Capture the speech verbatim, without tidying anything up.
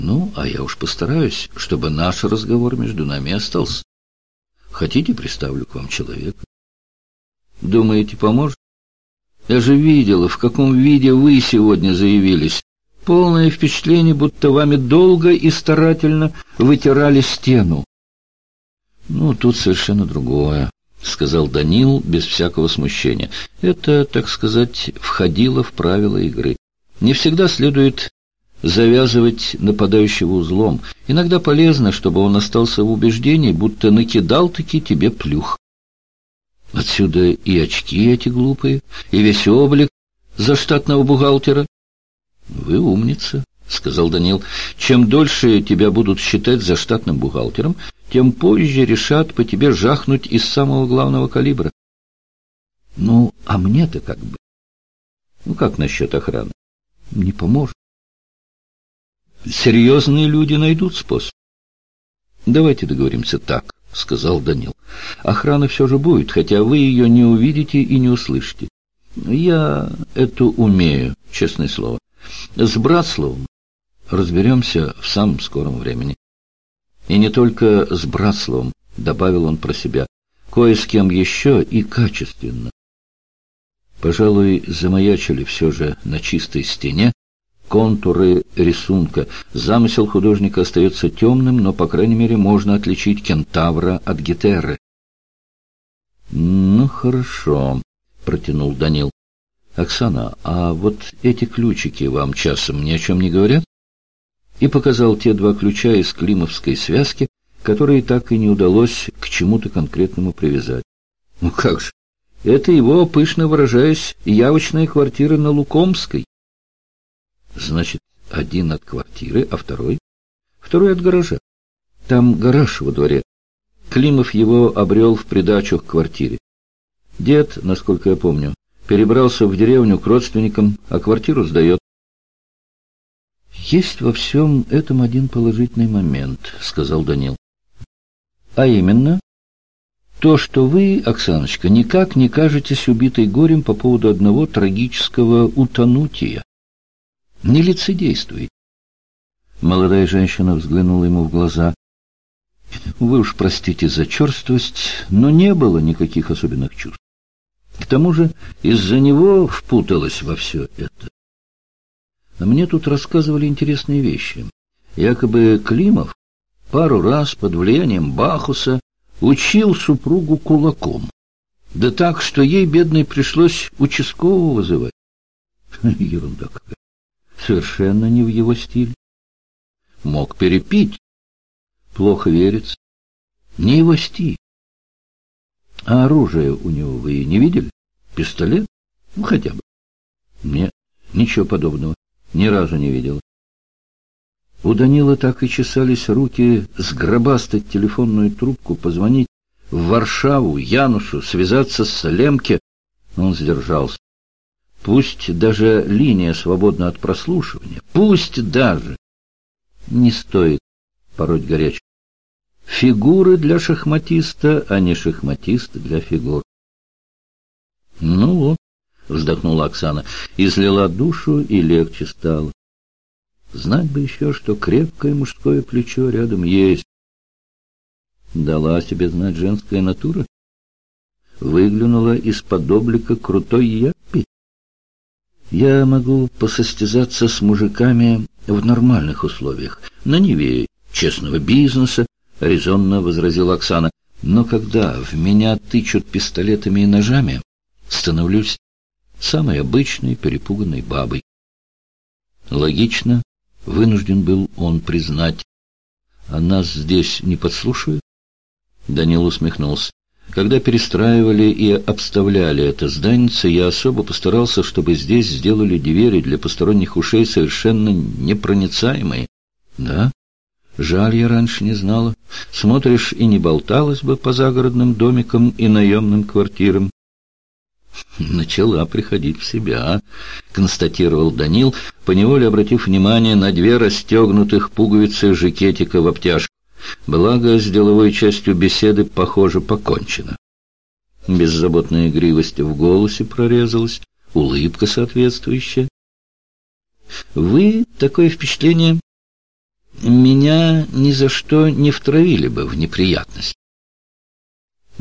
Ну, а я уж постараюсь, чтобы наш разговор между нами остался. Хотите, приставлю к вам человека? Думаете, поможет? Я же видела, в каком виде вы сегодня заявились. Полное впечатление, будто вами долго и старательно вытирали стену. Ну, тут совершенно другое, — сказал Данил без всякого смущения. Это, так сказать, входило в правила игры. Не всегда следует завязывать нападающего узлом. Иногда полезно, чтобы он остался в убеждении, будто накидал-таки тебе плюх. Отсюда и очки эти глупые, и весь облик заштатного бухгалтера. — Вы умница, — сказал Данил. — Чем дольше тебя будут считать заштатным бухгалтером, тем позже решат по тебе жахнуть из самого главного калибра. — Ну, а мне-то как бы? Ну, как насчет охраны? Не поможет. Серьезные люди найдут способ. — Давайте договоримся так, — сказал Данил. — Охрана все же будет, хотя вы ее не увидите и не услышите. Я это умею, честное слово. С Братславом разберемся в самом скором времени. И не только с Братславом, — добавил он про себя, — кое с кем еще и качественно. Пожалуй, замаячили все же на чистой стене контуры рисунка. Замысел художника остается темным, но, по крайней мере, можно отличить кентавра от гетеры. — Ну, хорошо, — протянул Данил. — Оксана, а вот эти ключики вам часом ни о чем не говорят? И показал те два ключа из климовской связки, которые так и не удалось к чему-то конкретному привязать. — Ну как же, это его, пышно выражаясь, явочная квартира на Лукомской. — Значит, один от квартиры, а второй? Второй от гаража. Там гараж во дворе. Климов его обрел в придачу к квартире. Дед, насколько я помню, перебрался в деревню к родственникам, а квартиру сдает. — Есть во всем этом один положительный момент, — сказал Данил. — А именно, то, что вы, Оксаночка, никак не кажетесь убитой горем по поводу одного трагического утонутия. Не лицедействуй. Молодая женщина взглянула ему в глаза. Вы уж простите за черствость, но не было никаких особенных чувств. К тому же из-за него впуталась во все это. А мне тут рассказывали интересные вещи. Якобы Климов пару раз под влиянием Бахуса учил супругу кулаком. Да так, что ей, бедной, пришлось участкового вызывать. Ерунда какая. Совершенно не в его стиле. Мог перепить. Плохо верится. Не его стиль. А оружие у него вы не видели? Пистолет? Ну, хотя бы. Нет, ничего подобного. Ни разу не видела. У Данила так и чесались руки сгробастать телефонную трубку, позвонить в Варшаву, Янушу, связаться с Лемке. Он сдержался. Пусть даже линия свободна от прослушивания, пусть даже. Не стоит пороть горячку. Фигуры для шахматиста, а не шахматисты для фигур. Ну вот, вздохнула Оксана, излила душу и легче стало. Знать бы еще, что крепкое мужское плечо рядом есть. Дала себе знать женская натура. Выглянула из-под облика крутой яппи. Я могу посостязаться с мужиками в нормальных условиях, на Неве честного бизнеса, — резонно возразила Оксана. Но когда в меня тычут пистолетами и ножами, становлюсь самой обычной перепуганной бабой. Логично, вынужден был он признать. А нас здесь не подслушивают? Данил усмехнулся. Когда перестраивали и обставляли это зданице, я особо постарался, чтобы здесь сделали двери для посторонних ушей совершенно непроницаемые. Да? Жаль, я раньше не знала. Смотришь, и не болталась бы по загородным домикам и наемным квартирам. Начала приходить в себя, констатировал Данил, поневоле обратив внимание на две расстегнутых пуговицы жакетика в обтяжку. Благо, с деловой частью беседы, похоже, покончено. Беззаботная игривость в голосе прорезалась, улыбка соответствующая. Вы, такое впечатление, меня ни за что не втравили бы в неприятность.